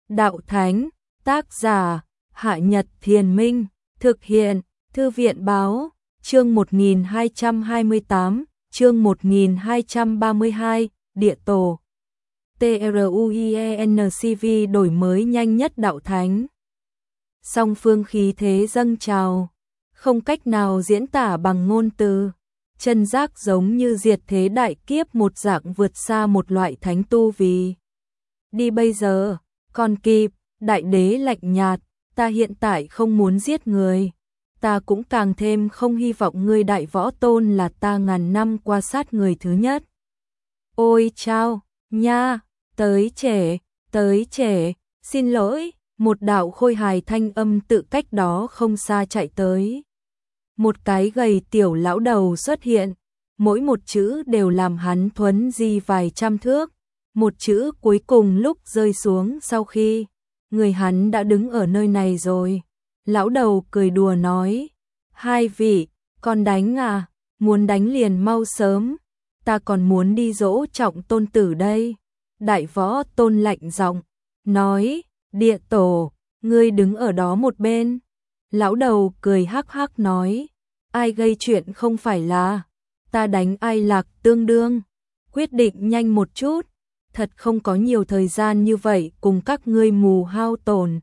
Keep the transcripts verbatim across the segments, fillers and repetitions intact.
Đạo Thánh, tác giả, Hạ Nhật Thiền Minh, thực hiện, Thư viện Báo, chương một nghìn hai trăm hai mươi tám, chương một nghìn hai trăm ba mươi hai, Địa Tổ. TRUIENCV đổi mới nhanh nhất Đạo Thánh. Song phương khí thế dâng trào, không cách nào diễn tả bằng ngôn từ. Chân giác giống như diệt thế đại kiếp một dạng vượt xa một loại thánh tu vì. Đi bây giờ, còn kịp, đại đế lạnh nhạt, ta hiện tại không muốn giết người. Ta cũng càng thêm không hy vọng ngươi đại võ tôn là ta ngàn năm qua sát người thứ nhất. Ôi chao, nha, tới trễ, tới trễ, xin lỗi, một đạo khôi hài thanh âm tự cách đó không xa chạy tới. Một cái gầy tiểu lão đầu xuất hiện, mỗi một chữ đều làm hắn thuấn di vài trăm thước. Một chữ cuối cùng lúc rơi xuống sau khi người hắn đã đứng ở nơi này rồi. Lão đầu cười đùa nói, hai vị, con đánh à, muốn đánh liền mau sớm, ta còn muốn đi dỗ trọng tôn tử đây. Đại võ tôn lạnh giọng nói, Địa Tổ, ngươi đứng ở đó một bên. Lão đầu cười hắc hắc nói, ai gây chuyện không phải là, ta đánh ai lạc tương đương, quyết định nhanh một chút, thật không có nhiều thời gian như vậy cùng các ngươi mù hao tổn.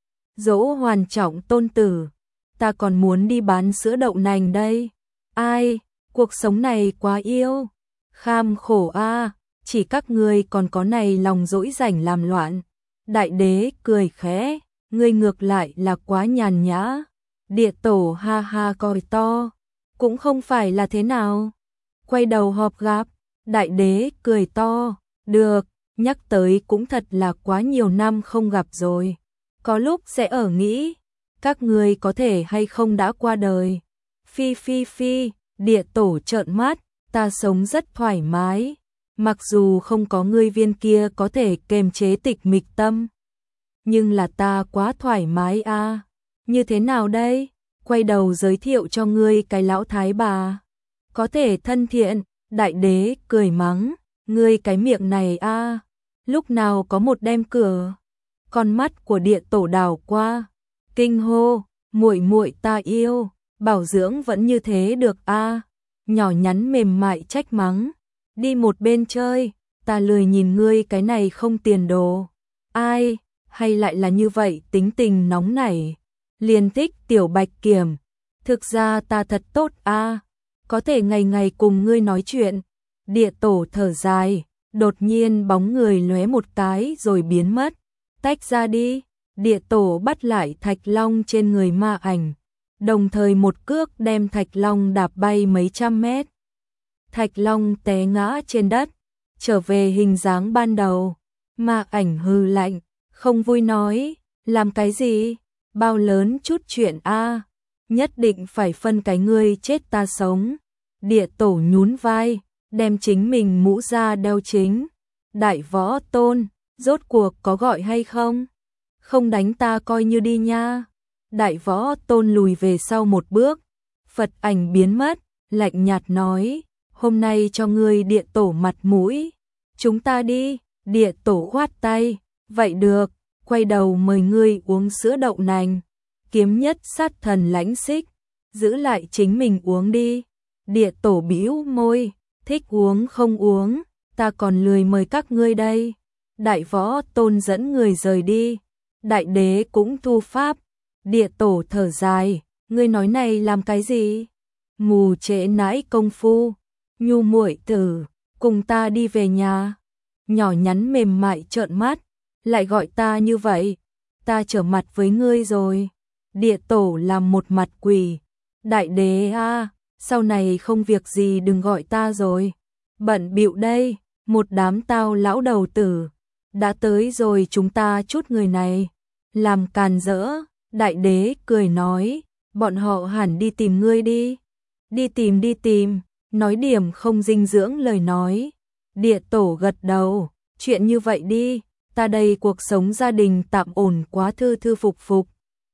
Dỗ hoàn trọng tôn tử, ta còn muốn đi bán sữa đậu nành đây. Ai, cuộc sống này quá yêu, kham khổ a, chỉ các ngươi còn có này lòng dỗi rảnh làm loạn. Đại đế cười khẽ, ngươi ngược lại là quá nhàn nhã. Địa Tổ ha ha coi to, cũng không phải là thế nào. Quay đầu họp gặp, đại đế cười to, được, nhắc tới cũng thật là quá nhiều năm không gặp rồi. Có lúc sẽ ở nghĩ, các ngươi có thể hay không đã qua đời. Phi phi phi, Địa Tổ trợn mắt, ta sống rất thoải mái, mặc dù không có ngươi viên kia có thể kềm chế tịch mịch tâm. Nhưng là ta quá thoải mái a. À. Như thế nào đây? Quay đầu giới thiệu cho ngươi cái lão thái bà. Có thể thân thiện, đại đế cười mắng, ngươi cái miệng này a, à. Lúc nào có một đem cửa. Con mắt của Địa Tổ đảo qua, kinh hô, muội muội ta yêu, bảo dưỡng vẫn như thế được a. À. Nhỏ nhắn mềm mại trách mắng, đi một bên chơi, ta lười nhìn ngươi cái này không tiền đồ. Ai, hay lại là như vậy tính tình nóng nảy. Liền thích tiểu bạch kiểm, thực ra ta thật tốt a, à. Có thể ngày ngày cùng ngươi nói chuyện. Địa Tổ thở dài, đột nhiên bóng người lóe một cái rồi biến mất. Tách ra đi. Địa Tổ bắt lại thạch long trên người ma ảnh, đồng thời một cước đem thạch long đạp bay mấy trăm mét. Thạch long té ngã trên đất, trở về hình dáng ban đầu. Ma ảnh hừ lạnh, không vui nói, làm cái gì? Bao lớn chút chuyện a, à, nhất định phải phân cái ngươi chết ta sống. Địa Tổ nhún vai, đem chính mình mũ ra đeo chính. Đại võ tôn, rốt cuộc có gọi hay không? Không đánh ta coi như đi nha. Đại võ tôn lùi về sau một bước, Phật ảnh biến mất, lạnh nhạt nói, hôm nay cho ngươi Địa Tổ mặt mũi, chúng ta đi. Địa Tổ khoát tay, vậy được, quay đầu mời ngươi uống sữa đậu nành. Kiếm nhất sát thần lãnh xích, giữ lại chính mình uống đi. Địa Tổ bĩu môi, thích uống không uống, ta còn lười mời các ngươi đây. Đại võ tôn dẫn người rời đi, đại đế cũng thu pháp. Địa Tổ thở dài, ngươi nói này làm cái gì? Mù trễ nãi công phu, nhu muội tử, cùng ta đi về nhà. Nhỏ nhắn mềm mại trợn mắt, lại gọi ta như vậy, ta trở mặt với ngươi rồi. Địa Tổ làm một mặt quỷ, đại đế a, à, sau này không việc gì đừng gọi ta rồi, bận bịu đây. Một đám tao lão đầu tử đã tới rồi, chúng ta chút người này làm càn rỡ. Đại đế cười nói, bọn họ hẳn đi tìm ngươi đi. Đi tìm đi tìm, nói điểm không dinh dưỡng lời nói. Địa Tổ gật đầu, chuyện như vậy đi, ta đây cuộc sống gia đình tạm ổn quá, thư thư phục phục.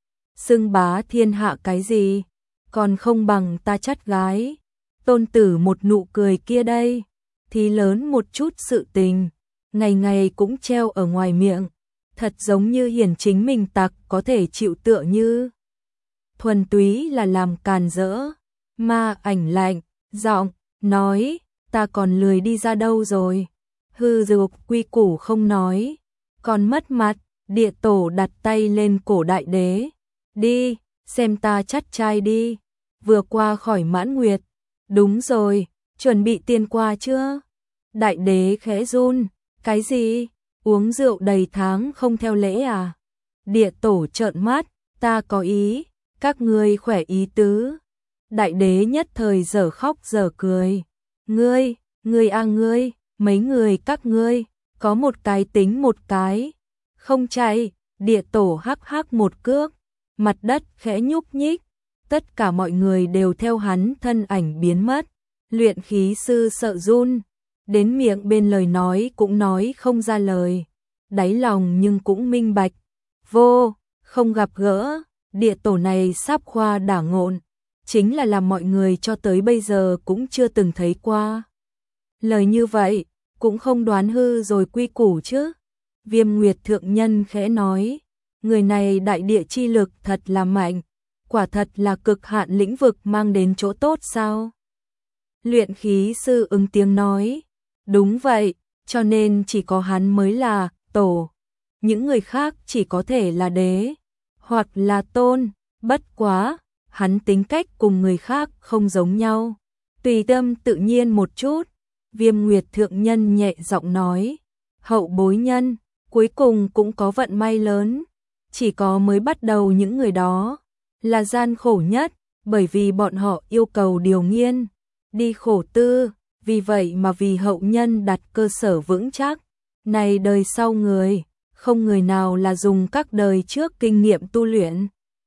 Xưng bá thiên hạ cái gì, còn không bằng ta chắt gái. Tôn tử một nụ cười kia đây, thì lớn một chút sự tình, ngày ngày cũng treo ở ngoài miệng. thật giống như hiển chính mình tặc có thể chịu tựa như. Thuần túy là làm càn rỡ, Ma Ảnh lạnh, giọng, nói, ta còn lười đi ra đâu rồi. Hư dục quy củ không nói, còn mất mặt. Địa tổ đặt tay lên cổ đại đế. Đi, xem ta chắt trai đi. Vừa qua khỏi mãn nguyệt. Đúng rồi, chuẩn bị tiền qua chưa? Đại đế khẽ run. Cái gì? Uống rượu đầy tháng không theo lễ à? Địa tổ trợn mắt. Ta có ý, các ngươi khỏe ý tứ. Đại đế nhất thời dở khóc dở cười. Ngươi, ngươi à ngươi, mấy người các ngươi, có một cái tính một cái. Không chạy, địa tổ hắc hắc một cước, mặt đất khẽ nhúc nhích, tất cả mọi người đều theo hắn thân ảnh biến mất. Luyện khí sư sợ run, đến miệng bên lời nói cũng nói không ra lời, đáy lòng nhưng cũng minh bạch. Vô, không gặp gỡ, địa tổ này sắp khoa đả ngộn, chính là làm mọi người cho tới bây giờ cũng chưa từng thấy qua. Lời như vậy, cũng không đoán hư rồi quy củ chứ. Viêm Nguyệt thượng nhân khẽ nói, người này đại địa chi lực thật là mạnh, quả thật là cực hạn lĩnh vực mang đến chỗ tốt sao? Luyện khí sư ứng tiếng nói, đúng vậy, cho nên chỉ có hắn mới là tổ, những người khác chỉ có thể là đế, hoặc là tôn, bất quá, hắn tính cách cùng người khác không giống nhau, tùy tâm tự nhiên một chút. Viêm Nguyệt thượng nhân nhẹ giọng nói, hậu bối nhân, cuối cùng cũng có vận may lớn, chỉ có mới bắt đầu những người đó là gian khổ nhất, bởi vì bọn họ yêu cầu điều nghiên, đi khổ tư, vì vậy mà vì hậu nhân đặt cơ sở vững chắc. Này đời sau người, không người nào là dùng các đời trước kinh nghiệm tu luyện.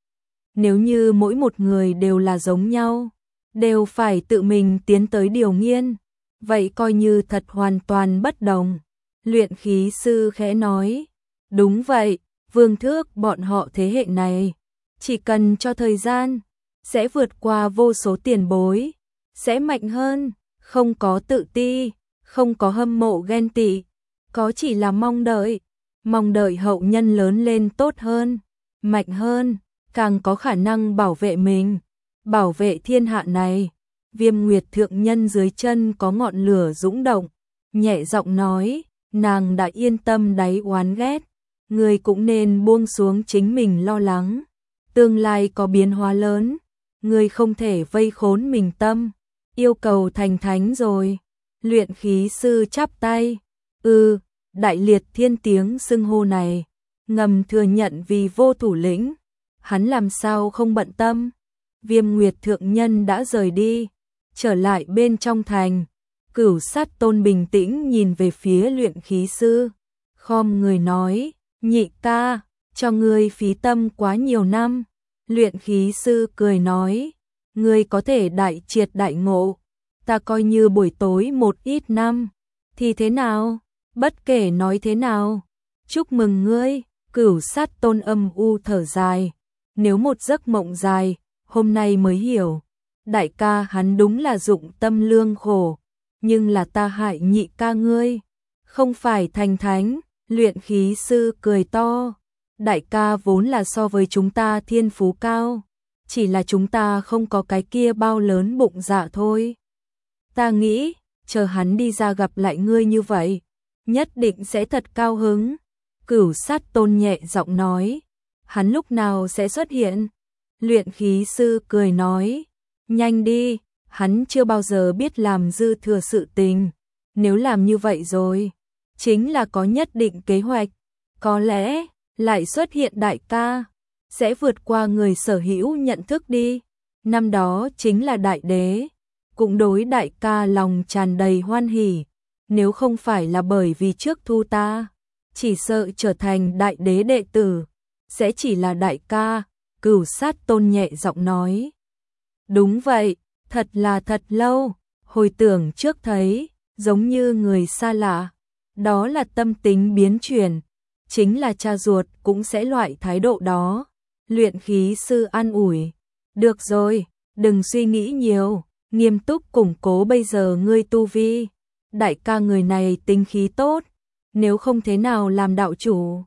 Nếu như mỗi một người đều là giống nhau, đều phải tự mình tiến tới điều nghiên, vậy coi như thật hoàn toàn bất đồng. Luyện khí sư khẽ nói, đúng vậy, vương thước bọn họ thế hệ này, chỉ cần cho thời gian, sẽ vượt qua vô số tiền bối, sẽ mạnh hơn, không có tự ti, không có hâm mộ ghen tị, có chỉ là mong đợi, mong đợi hậu nhân lớn lên tốt hơn, mạnh hơn, càng có khả năng bảo vệ mình, bảo vệ thiên hạ này. Viêm Nguyệt thượng nhân dưới chân có ngọn lửa dũng động, nhẹ giọng nói, nàng đã yên tâm đáy oán ghét, người cũng nên buông xuống chính mình lo lắng, tương lai có biến hóa lớn, người không thể vây khốn mình tâm, yêu cầu thành thánh rồi. Luyện khí sư chắp tay, ừ, đại liệt thiên tiếng xưng hô này, ngầm thừa nhận vì vô thủ lĩnh, hắn làm sao không bận tâm. Viêm Nguyệt thượng nhân đã rời đi, trở lại bên trong thành. Cửu Sát Tôn bình tĩnh nhìn về phía luyện khí sư, khom người nói, nhị ca, cho ngươi phí tâm quá nhiều năm. Luyện khí sư cười nói, ngươi có thể đại triệt đại ngộ, ta coi như buổi tối một ít năm, thì thế nào, bất kể nói thế nào, chúc mừng ngươi. Cửu Sát Tôn âm u thở dài, nếu một giấc mộng dài, hôm nay mới hiểu, đại ca hắn đúng là dụng tâm lương khổ, nhưng là ta hại nhị ca ngươi, không phải thành thánh. Luyện khí sư cười to, đại ca vốn là so với chúng ta thiên phú cao, chỉ là chúng ta không có cái kia bao lớn bụng dạ thôi. Ta nghĩ, chờ hắn đi ra gặp lại ngươi như vậy, nhất định sẽ thật cao hứng. Cửu Sát Tôn nhẹ giọng nói, hắn lúc nào sẽ xuất hiện? Luyện khí sư cười nói, nhanh đi, hắn chưa bao giờ biết làm dư thừa sự tình, nếu làm như vậy rồi, chính là có nhất định kế hoạch, có lẽ lại xuất hiện đại ca, sẽ vượt qua người sở hữu nhận thức đi. Năm đó chính là đại đế, cũng đối đại ca lòng tràn đầy hoan hỉ, nếu không phải là bởi vì trước thu ta, chỉ sợ trở thành đại đế đệ tử, sẽ chỉ là đại ca. Cửu Sát Tôn nhẹ giọng nói, đúng vậy, thật là thật lâu, hồi tưởng trước thấy, giống như người xa lạ, đó là tâm tính biến chuyển, chính là cha ruột cũng sẽ loại thái độ đó. Luyện khí sư an ủi, được rồi, đừng suy nghĩ nhiều, nghiêm túc củng cố bây giờ ngươi tu vi, đại ca người này tính khí tốt, nếu không thế nào làm đạo chủ.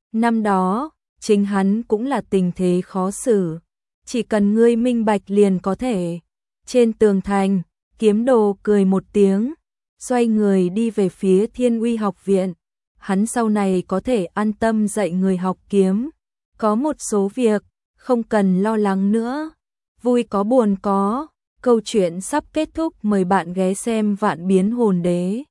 Năm đó, chính hắn cũng là tình thế khó xử, chỉ cần ngươi minh bạch liền có thể. Trên tường thành, Kiếm Đồ cười một tiếng, xoay người đi về phía Thiên Uy học viện. Hắn sau này có thể an tâm dạy người học kiếm. Có một số việc, không cần lo lắng nữa. Vui có buồn có, câu chuyện sắp kết thúc, mời bạn ghé xem Vạn Biến Hồn Đế.